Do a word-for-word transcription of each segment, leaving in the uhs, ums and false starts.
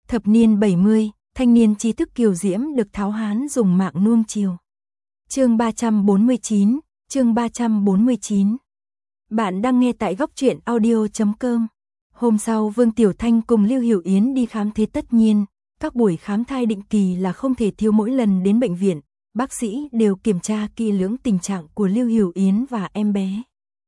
Thập niên bảy mươi, thanh niên trí thức kiều diễm được tháo hán dùng mạng nuông chiều. Chương ba trăm bốn mươi chín, chương ba trăm bốn mươi chín. Bạn đang nghe tại góc truyện audio chấm com. Hôm sau Vương Tiểu Thanh cùng Lưu Hiểu Yến đi khám thế tất nhiên, các buổi khám thai định kỳ là không thể thiếu mỗi lần đến bệnh viện, bác sĩ đều kiểm tra kỹ lưỡng tình trạng của Lưu Hiểu Yến và em bé.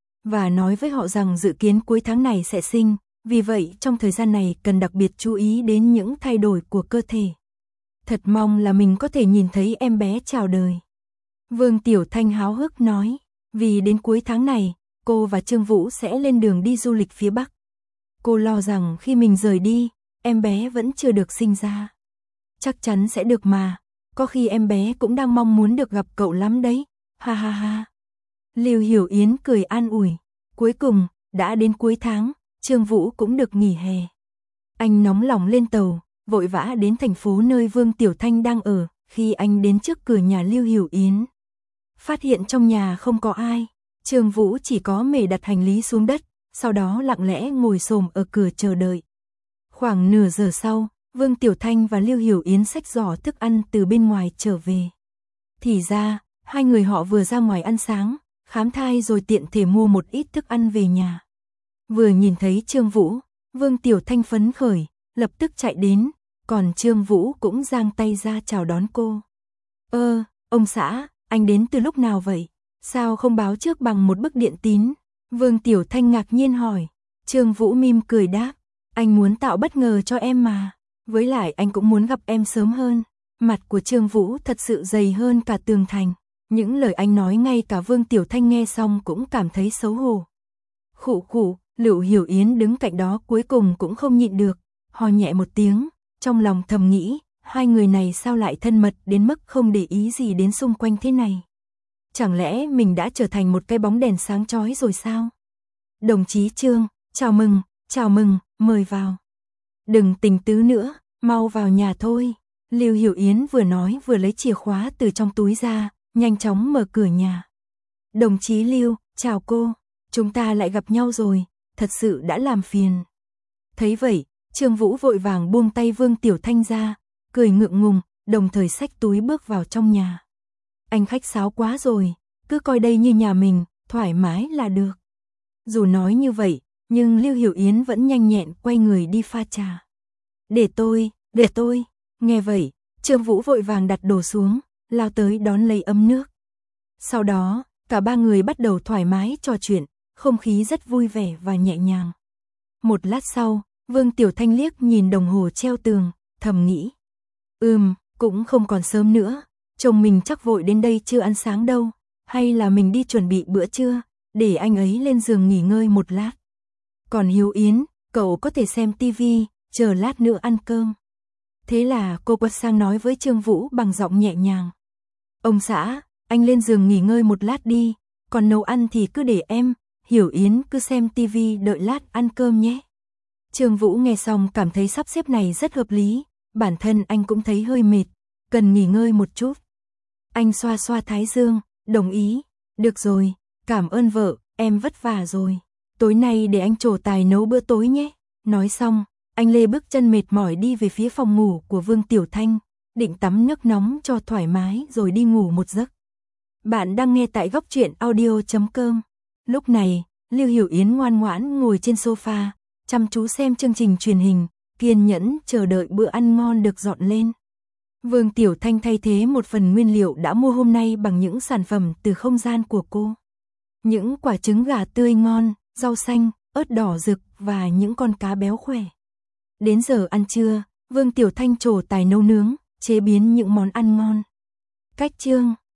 Và nói với họ rằng dự kiến cuối tháng này sẽ sinh, vì vậy trong thời gian này cần đặc biệt chú ý đến những thay đổi của cơ thể. Thật mong là mình có thể nhìn thấy em bé chào đời. Vương Tiểu Thanh háo hức nói, vì đến cuối tháng này, cô và Trương Vũ sẽ lên đường đi du lịch phía Bắc. Cô lo rằng khi mình rời đi, em bé vẫn chưa được sinh ra. Chắc chắn sẽ được mà, có khi em bé cũng đang mong muốn được gặp cậu lắm đấy, ha ha ha. Lưu Hiểu Yến cười an ủi, cuối cùng, đã đến cuối tháng, Trương Vũ cũng được nghỉ hè. Anh nóng lòng lên tàu, vội vã đến thành phố nơi Vương Tiểu Thanh đang ở, khi anh đến trước cửa nhà Lưu Hiểu Yến. Phát hiện trong nhà không có ai, Trương Vũ chỉ có mề đặt hành lý xuống đất, sau đó lặng lẽ ngồi xổm ở cửa chờ đợi. Khoảng nửa giờ sau, Vương Tiểu Thanh và Lưu Hiểu Yến xách giỏ thức ăn từ bên ngoài trở về. Thì ra, hai người họ vừa ra ngoài ăn sáng, khám thai rồi tiện thể mua một ít thức ăn về nhà. Vừa nhìn thấy Trương Vũ, Vương Tiểu Thanh phấn khởi, lập tức chạy đến, còn Trương Vũ cũng giang tay ra chào đón cô. Ơ, ông xã, anh đến từ lúc nào vậy? Sao không báo trước bằng một bức điện tín? Vương Tiểu Thanh ngạc nhiên hỏi. Trương Vũ mỉm cười đáp, anh muốn tạo bất ngờ cho em mà, với lại anh cũng muốn gặp em sớm hơn. Mặt của Trương Vũ thật sự dày hơn cả tường thành, những lời anh nói ngay cả Vương Tiểu Thanh nghe xong cũng cảm thấy xấu hổ. Khụ khụ, Lưu Hiểu Yến đứng cạnh đó cuối cùng cũng không nhịn được, ho nhẹ một tiếng, trong lòng thầm nghĩ, hai người này sao lại thân mật đến mức không để ý gì đến xung quanh thế này. Chẳng lẽ mình đã trở thành một cái bóng đèn sáng chói rồi sao? Đồng chí Trương, chào mừng, chào mừng, mời vào. Đừng tình tứ nữa, mau vào nhà thôi. Lưu Hiểu Yến vừa nói vừa lấy chìa khóa từ trong túi ra, nhanh chóng mở cửa nhà. Đồng chí Lưu, chào cô, chúng ta lại gặp nhau rồi, thật sự đã làm phiền. Thấy vậy, Trương Vũ vội vàng buông tay Vương Tiểu Thanh ra, cười ngượng ngùng, đồng thời xách túi bước vào trong nhà. Anh khách sáo quá rồi, cứ coi đây như nhà mình, thoải mái là được. Dù nói như vậy, nhưng Lưu Hiểu Yến vẫn nhanh nhẹn quay người đi pha trà. Để tôi, để tôi. Nghe vậy, Trương Vũ vội vàng đặt đồ xuống, lao tới đón lấy ấm nước. Sau đó, cả ba người bắt đầu thoải mái trò chuyện, không khí rất vui vẻ và nhẹ nhàng. Một lát sau, Vương Tiểu Thanh liếc nhìn đồng hồ treo tường, thầm nghĩ. Ừm, cũng không còn sớm nữa, chồng mình chắc vội đến đây chưa ăn sáng đâu, hay là mình đi chuẩn bị bữa trưa, để anh ấy lên giường nghỉ ngơi một lát. Còn Hiếu Yến, cậu có thể xem tivi, chờ lát nữa ăn cơm. Thế là cô quay sang nói với Trương Vũ bằng giọng nhẹ nhàng. Ông xã, anh lên giường nghỉ ngơi một lát đi, còn nấu ăn thì cứ để em, Hiểu Yến cứ xem tivi đợi lát ăn cơm nhé. Trương Vũ nghe xong cảm thấy sắp xếp này rất hợp lý, bản thân anh cũng thấy hơi mệt, cần nghỉ ngơi một chút. Anh xoa xoa thái dương, đồng ý, được rồi, cảm ơn vợ, em vất vả rồi, tối nay để anh trổ tài nấu bữa tối nhé. Nói xong, anh lê bước chân mệt mỏi đi về phía phòng ngủ của Vương Tiểu Thanh, định tắm nước nóng cho thoải mái rồi đi ngủ một giấc. Bạn đang nghe tại góc truyện audio chấm com. Lúc này, Lưu Hiểu Yến ngoan ngoãn ngồi trên sofa, chăm chú xem chương trình truyền hình, kiên nhẫn chờ đợi bữa ăn ngon được dọn lên. Vương Tiểu Thanh thay thế một phần nguyên liệu đã mua hôm nay bằng những sản phẩm từ không gian của cô. Những quả trứng gà tươi ngon, rau xanh, ớt đỏ rực và những con cá béo khỏe. Đến giờ ăn trưa, Vương Tiểu Thanh trổ tài nấu nướng, chế biến những món ăn ngon. Cách chương